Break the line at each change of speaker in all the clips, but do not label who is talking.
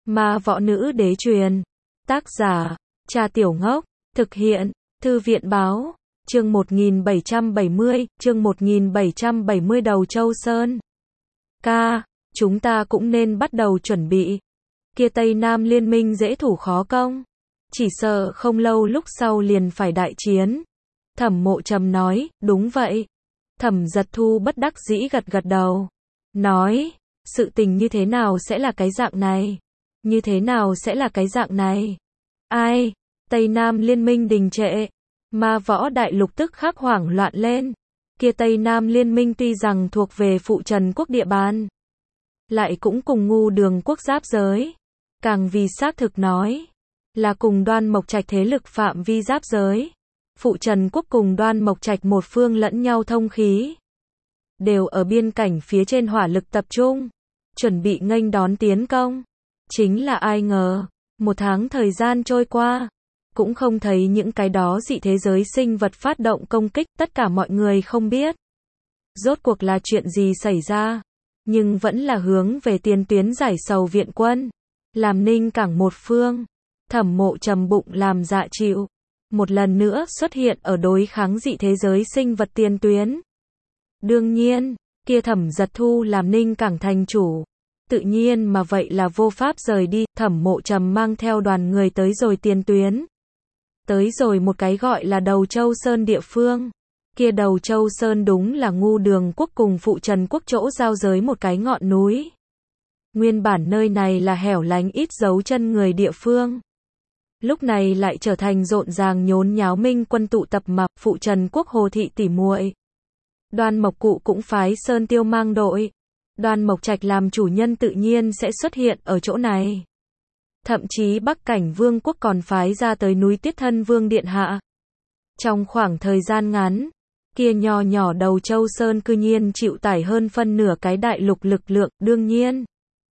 Ma võ nữ đế truyền. Tác giả, Cha Tiểu Ngốc. Thực hiện, Thư viện báo. Chương 1770, chương 1770 Đầu Châu Sơn. Ca, chúng ta cũng nên bắt đầu chuẩn bị. Kia Tây Nam liên minh dễ thủ khó công. Chỉ sợ không lâu lúc sau liền phải đại chiến. Thẩm Mộ Trầm nói, đúng vậy. Thẩm Giật Thu bất đắc dĩ gật gật đầu. Nói, sự tình như thế nào sẽ là cái dạng này? Như thế nào sẽ là cái dạng này? Ai? Tây Nam liên minh đình trệ. Ma võ đại lục tức khắc hoảng loạn lên. Kia Tây Nam liên minh tuy rằng thuộc về phụ Trần quốc địa bàn, lại cũng cùng Ngu Đường quốc giáp giới. Càng vì xác thực nói, là cùng Đoan Mộc Trạch thế lực phạm vi giáp giới. Phụ Trần quốc cùng Đoan Mộc Trạch một phương lẫn nhau thông khí. Đều ở biên cảnh phía trên hỏa lực tập trung, chuẩn bị nghênh đón tiến công. Chính là ai ngờ, một tháng thời gian trôi qua, cũng không thấy những cái đó dị thế giới sinh vật phát động công kích, tất cả mọi người không biết. Rốt cuộc là chuyện gì xảy ra, nhưng vẫn là hướng về tiền tuyến giải sầu viện quân, làm Ninh Cảng một phương. Thẩm Mộ Trầm bụng làm dạ chịu, một lần nữa xuất hiện ở đối kháng dị thế giới sinh vật tiền tuyến. Đương nhiên, kia Thẩm Giật Thu làm Ninh Cảng thành chủ, tự nhiên mà vậy là vô pháp rời đi. Thẩm Mộ Trầm mang theo đoàn người tới rồi tiền tuyến. Tới rồi một cái gọi là Đầu Châu Sơn địa phương. Kia Đầu Châu Sơn đúng là Ngu Đường quốc cùng phụ Trần quốc chỗ giao giới một cái ngọn núi. Nguyên bản nơi này là hẻo lánh ít dấu chân người địa phương. Lúc này lại trở thành rộn ràng nhốn nháo minh quân tụ tập mà phụ Trần quốc Hồ thị tỉ muội. Đoan Mộc Cụ cũng phái Sơn Tiêu mang đội. Đoan Mộc Trạch làm chủ nhân tự nhiên sẽ xuất hiện ở chỗ này. Thậm chí Bắc Cảnh Vương quốc còn phái ra tới núi Tiết Thân Vương điện hạ. Trong khoảng thời gian ngắn, kia nho nhỏ Đầu Châu Sơn cư nhiên chịu tải hơn phân nửa cái đại lục lực lượng. Đương nhiên,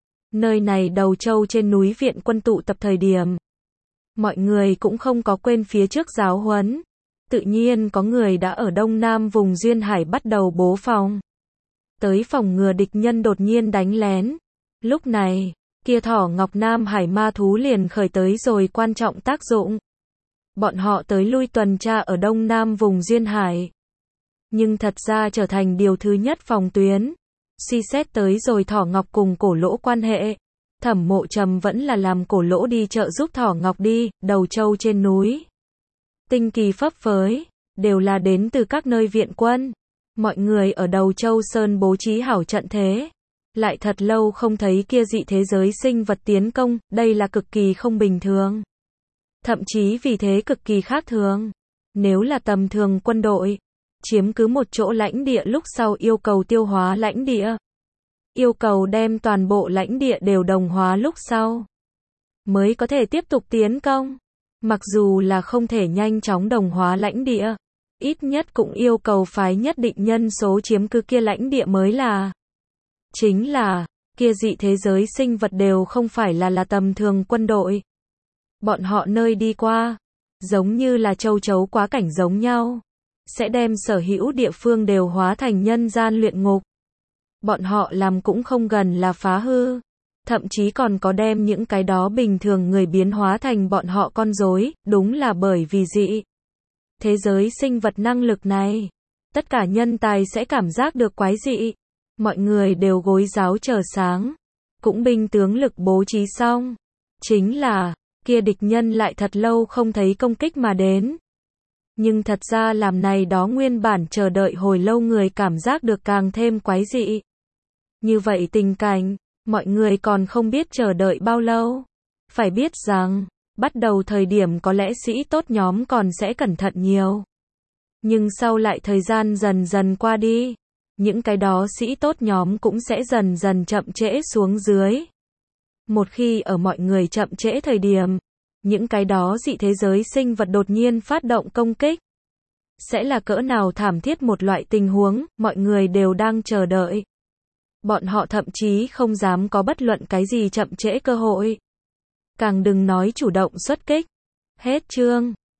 nơi này Đầu Châu trên núi viện quân tụ tập thời điểm, mọi người cũng không có quên phía trước giáo huấn. Tự nhiên có người đã ở Đông Nam vùng Duyên Hải bắt đầu bố phòng, tới phòng ngừa địch nhân đột nhiên đánh lén. Lúc này, kia Thỏ Ngọc Nam Hải ma thú liền khởi tới rồi quan trọng tác dụng. Bọn họ tới lui tuần tra ở Đông Nam vùng Duyên Hải, nhưng thật ra trở thành điều thứ nhất phòng tuyến. Suy xét tới rồi Thỏ Ngọc cùng Cổ Lỗ quan hệ, Thẩm Mộ Trầm vẫn là làm Cổ Lỗ đi trợ giúp Thỏ Ngọc đi. Đầu Châu trên núi, tinh kỳ phấp phới, đều là đến từ các nơi viện quân. Mọi người ở Đầu Châu Sơn bố trí hảo trận thế. Lại thật lâu không thấy kia dị thế giới sinh vật tiến công, đây là cực kỳ không bình thường. Thậm chí vì thế cực kỳ khác thường. Nếu là tầm thường quân đội, chiếm cứ một chỗ lãnh địa lúc sau yêu cầu tiêu hóa lãnh địa. Yêu cầu đem toàn bộ lãnh địa đều đồng hóa lúc sau, mới có thể tiếp tục tiến công. Mặc dù là không thể nhanh chóng đồng hóa lãnh địa, ít nhất cũng yêu cầu phái nhất định nhân số chiếm cứ kia lãnh địa mới là. Chính là, kia dị thế giới sinh vật đều không phải là tầm thường quân đội. Bọn họ nơi đi qua, giống như là châu chấu quá cảnh giống nhau, sẽ đem sở hữu địa phương đều hóa thành nhân gian luyện ngục. Bọn họ làm cũng không gần là phá hư, thậm chí còn có đem những cái đó bình thường người biến hóa thành bọn họ con rối. Đúng là bởi vì dị thế giới sinh vật năng lực này, tất cả nhân tài sẽ cảm giác được quái dị. Mọi người đều gối giáo chờ sáng, cũng binh tướng lực bố trí xong. Chính là, kia địch nhân lại thật lâu không thấy công kích mà đến. Nhưng thật ra làm này đó nguyên bản chờ đợi hồi lâu người cảm giác được càng thêm quái dị. Như vậy tình cảnh, mọi người còn không biết chờ đợi bao lâu. Phải biết rằng, bắt đầu thời điểm có lẽ sĩ tốt nhóm còn sẽ cẩn thận nhiều. Nhưng sau lại thời gian dần dần qua đi, những cái đó sĩ tốt nhóm cũng sẽ dần dần chậm trễ xuống dưới. Một khi ở mọi người chậm trễ thời điểm, những cái đó dị thế giới sinh vật đột nhiên phát động công kích, sẽ là cỡ nào thảm thiết một loại tình huống, mọi người đều đang chờ đợi. Bọn họ thậm chí không dám có bất luận cái gì chậm trễ cơ hội. Càng đừng nói chủ động xuất kích. Hết chương.